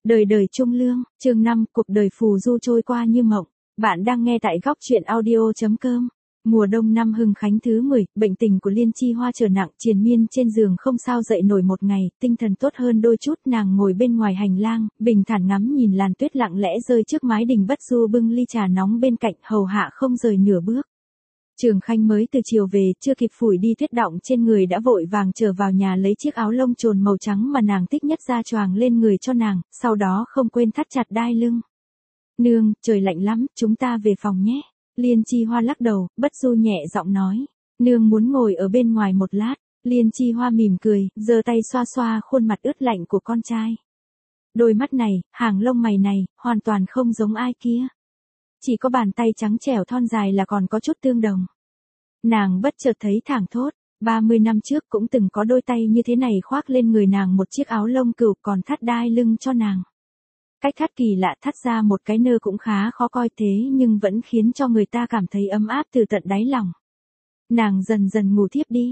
Đời đời trung lương, chương 5, cuộc đời phù du trôi qua như mộng. Bạn đang nghe tại góc truyện audio.com. Mùa đông năm Hưng Khánh thứ 10, bệnh tình của Liên Chi Hoa trở nặng, triền miên trên giường không sao dậy nổi một ngày, tinh thần tốt hơn đôi chút, nàng ngồi bên ngoài hành lang, bình thản ngắm nhìn làn tuyết lặng lẽ rơi trước mái đình Bất Du bưng ly trà nóng bên cạnh, hầu hạ không rời nửa bước. Trường Khanh mới từ chiều về, chưa kịp phủi đi tuyết đọng trên người đã vội vàng trở vào nhà lấy chiếc áo lông trồn màu trắng mà nàng thích nhất ra choàng lên người cho nàng, sau đó không quên thắt chặt đai lưng. Nương, trời lạnh lắm, chúng ta về phòng nhé. Liên Chi Hoa lắc đầu, Bất Du nhẹ giọng nói. Nương muốn ngồi ở bên ngoài một lát. Liên Chi Hoa mỉm cười, giơ tay xoa xoa khuôn mặt ướt lạnh của con trai. Đôi mắt này, hàng lông mày này, hoàn toàn không giống ai kia. Chỉ có bàn tay trắng trẻo thon dài là còn có chút tương đồng. Nàng bất chợt thấy thảng thốt, 30 năm trước cũng từng có đôi tay như thế này khoác lên người nàng một chiếc áo lông cừu còn thắt đai lưng cho nàng. Cách thắt kỳ lạ, thắt ra một cái nơ cũng khá khó coi thế nhưng vẫn khiến cho người ta cảm thấy ấm áp từ tận đáy lòng. Nàng dần dần ngủ thiếp đi.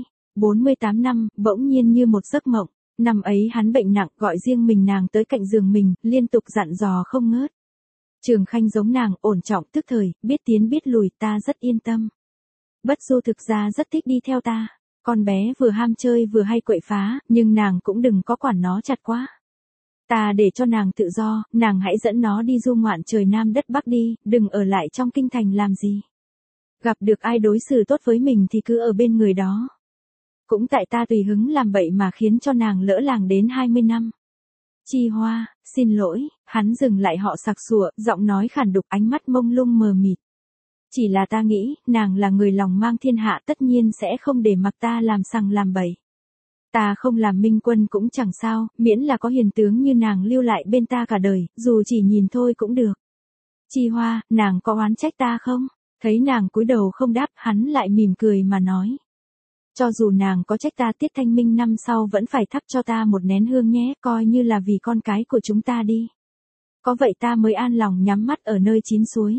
48 năm, bỗng nhiên như một giấc mộng. Năm ấy hắn bệnh nặng, gọi riêng mình nàng tới cạnh giường mình, liên tục dặn dò không ngớt. Trường Khanh giống nàng, ổn trọng tức thời, biết tiến biết lùi, ta rất yên tâm. Bất Du thực ra rất thích đi theo ta. Con bé vừa ham chơi vừa hay quậy phá, nhưng nàng cũng đừng có quản nó chặt quá. Ta để cho nàng tự do, nàng hãy dẫn nó đi du ngoạn trời Nam đất Bắc đi, đừng ở lại trong kinh thành làm gì. Gặp được ai đối xử tốt với mình thì cứ ở bên người đó. Cũng tại ta tùy hứng làm bậy mà khiến cho nàng lỡ làng đến 20 năm. Chi Hoa, xin lỗi, hắn dừng lại họ sặc sụa, giọng nói khản đục, ánh mắt mông lung mờ mịt. Chỉ là ta nghĩ, nàng là người lòng mang thiên hạ tất nhiên sẽ không để mặc ta làm sằng làm bậy. Ta không làm minh quân cũng chẳng sao, miễn là có hiền tướng như nàng lưu lại bên ta cả đời, dù chỉ nhìn thôi cũng được. Chi Hoa, nàng có oán trách ta không? Thấy nàng cúi đầu không đáp, hắn lại mỉm cười mà nói. Cho dù nàng có trách ta, tiết thanh minh năm sau vẫn phải thắp cho ta một nén hương nhé, coi như là vì con cái của chúng ta đi. Có vậy ta mới an lòng nhắm mắt ở nơi chín suối.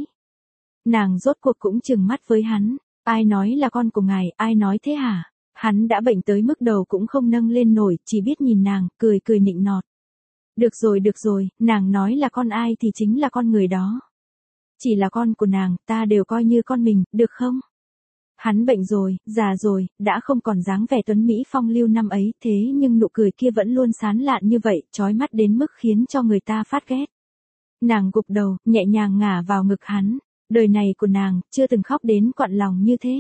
Nàng rốt cuộc cũng trừng mắt với hắn. Ai nói là con của ngài, ai nói thế hả? Hắn đã bệnh tới mức đầu cũng không nâng lên nổi, chỉ biết nhìn nàng, cười cười nịnh nọt. Được rồi, nàng nói là con ai thì chính là con người đó. Chỉ là con của nàng, ta đều coi như con mình, được không? Hắn bệnh rồi, già rồi, đã không còn dáng vẻ tuấn Mỹ phong lưu năm ấy, thế nhưng nụ cười kia vẫn luôn sán lạn như vậy, chói mắt đến mức khiến cho người ta phát ghét. Nàng gục đầu, nhẹ nhàng ngả vào ngực hắn. Đời này của nàng, chưa từng khóc đến quặn lòng như thế.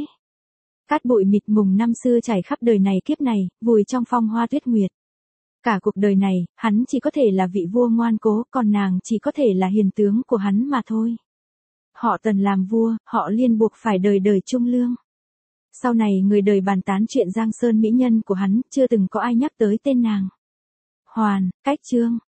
Cát bụi mịt mùng năm xưa trải khắp đời này kiếp này, vùi trong phong hoa tuyết nguyệt. Cả cuộc đời này, hắn chỉ có thể là vị vua ngoan cố, còn nàng chỉ có thể là hiền tướng của hắn mà thôi. Họ Tần làm vua, họ Liên buộc phải đời đời trung lương. Sau này người đời bàn tán chuyện Giang Sơn mỹ nhân của hắn, chưa từng có ai nhắc tới tên nàng. Hoàn, cách chương.